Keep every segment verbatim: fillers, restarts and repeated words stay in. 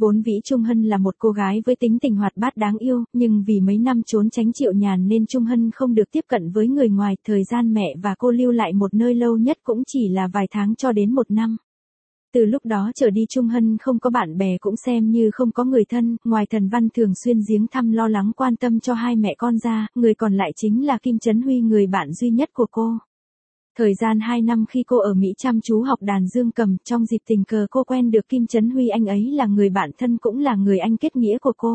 Vốn vĩ Trung Hân là một cô gái với tính tình hoạt bát đáng yêu, nhưng vì mấy năm trốn tránh Triệu Nhàn nên Trung Hân không được tiếp cận với người ngoài, thời gian mẹ và cô lưu lại một nơi lâu nhất cũng chỉ là vài tháng cho đến một năm. Từ lúc đó trở đi Trung Hân không có bạn bè cũng xem như không có người thân, ngoài Thần Văn thường xuyên viếng thăm lo lắng quan tâm cho hai mẹ con ra, người còn lại chính là Kim Chấn Huy, người bạn duy nhất của cô. Thời gian hai năm khi cô ở Mỹ chăm chú học đàn dương cầm, trong dịp tình cờ cô quen được Kim Chấn Huy, anh ấy là người bạn thân cũng là người anh kết nghĩa của cô.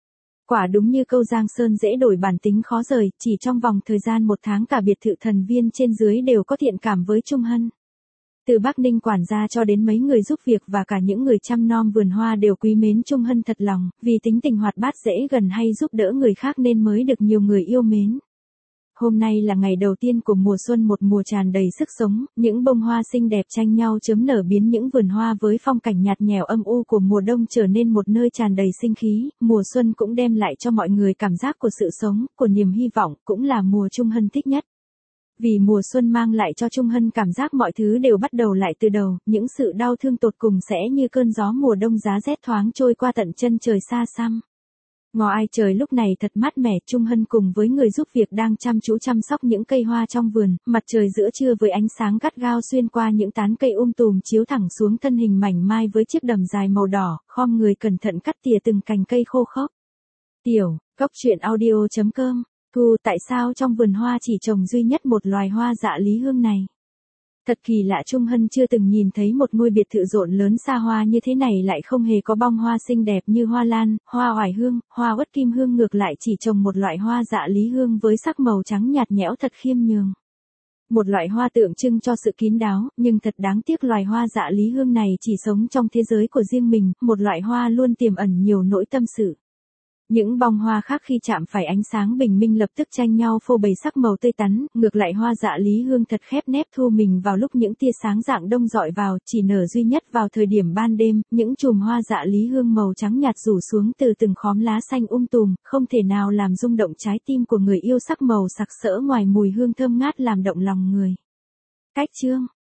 Quả đúng như câu Giang Sơn dễ đổi bản tính khó rời, chỉ trong vòng thời gian một tháng cả biệt thự Thần Viên trên dưới đều có thiện cảm với Trung Hân. Từ Bắc Ninh quản gia cho đến mấy người giúp việc và cả những người chăm nom vườn hoa đều quý mến Trung Hân thật lòng, vì tính tình hoạt bát dễ gần hay giúp đỡ người khác nên mới được nhiều người yêu mến. Hôm nay là ngày đầu tiên của mùa xuân, một mùa tràn đầy sức sống, những bông hoa xinh đẹp tranh nhau chớm nở biến những vườn hoa với phong cảnh nhạt nhẽo âm u của mùa đông trở nên một nơi tràn đầy sinh khí, mùa xuân cũng đem lại cho mọi người cảm giác của sự sống, của niềm hy vọng, cũng là mùa Trung Hân thích nhất. Vì mùa xuân mang lại cho Trung Hân cảm giác mọi thứ đều bắt đầu lại từ đầu, những sự đau thương tột cùng sẽ như cơn gió mùa đông giá rét thoáng trôi qua tận chân trời xa xăm. Ngọ ai trời lúc này thật mát mẻ, Trung Hân cùng với người giúp việc đang chăm chú chăm sóc những cây hoa trong vườn, mặt trời giữa trưa với ánh sáng gắt gao xuyên qua những tán cây um tùm chiếu thẳng xuống thân hình mảnh mai với chiếc đầm dài màu đỏ, khom người cẩn thận cắt tỉa từng cành cây khô khốc. Tiểu, cốc truyện audio chấm com, Thu, tại sao trong vườn hoa chỉ trồng duy nhất một loài hoa dạ lý hương này? Thật kỳ lạ, Trung Hân chưa từng nhìn thấy một ngôi biệt thự rộn lớn xa hoa như thế này lại không hề có bông hoa xinh đẹp như hoa lan, hoa oải hương, hoa uất kim hương, ngược lại chỉ trồng một loại hoa dạ lý hương với sắc màu trắng nhạt nhẽo thật khiêm nhường. Một loại hoa tượng trưng cho sự kín đáo, nhưng thật đáng tiếc loài hoa dạ lý hương này chỉ sống trong thế giới của riêng mình, một loại hoa luôn tiềm ẩn nhiều nỗi tâm sự. Những bông hoa khác khi chạm phải ánh sáng bình minh lập tức tranh nhau phô bày sắc màu tươi tắn, ngược lại hoa dạ lý hương thật khép nép thu mình vào lúc những tia sáng rạng đông rọi vào, chỉ nở duy nhất vào thời điểm ban đêm, những chùm hoa dạ lý hương màu trắng nhạt rủ xuống từ từng khóm lá xanh um tùm, không thể nào làm rung động trái tim của người yêu sắc màu sặc sỡ, ngoài mùi hương thơm ngát làm động lòng người. Cách chương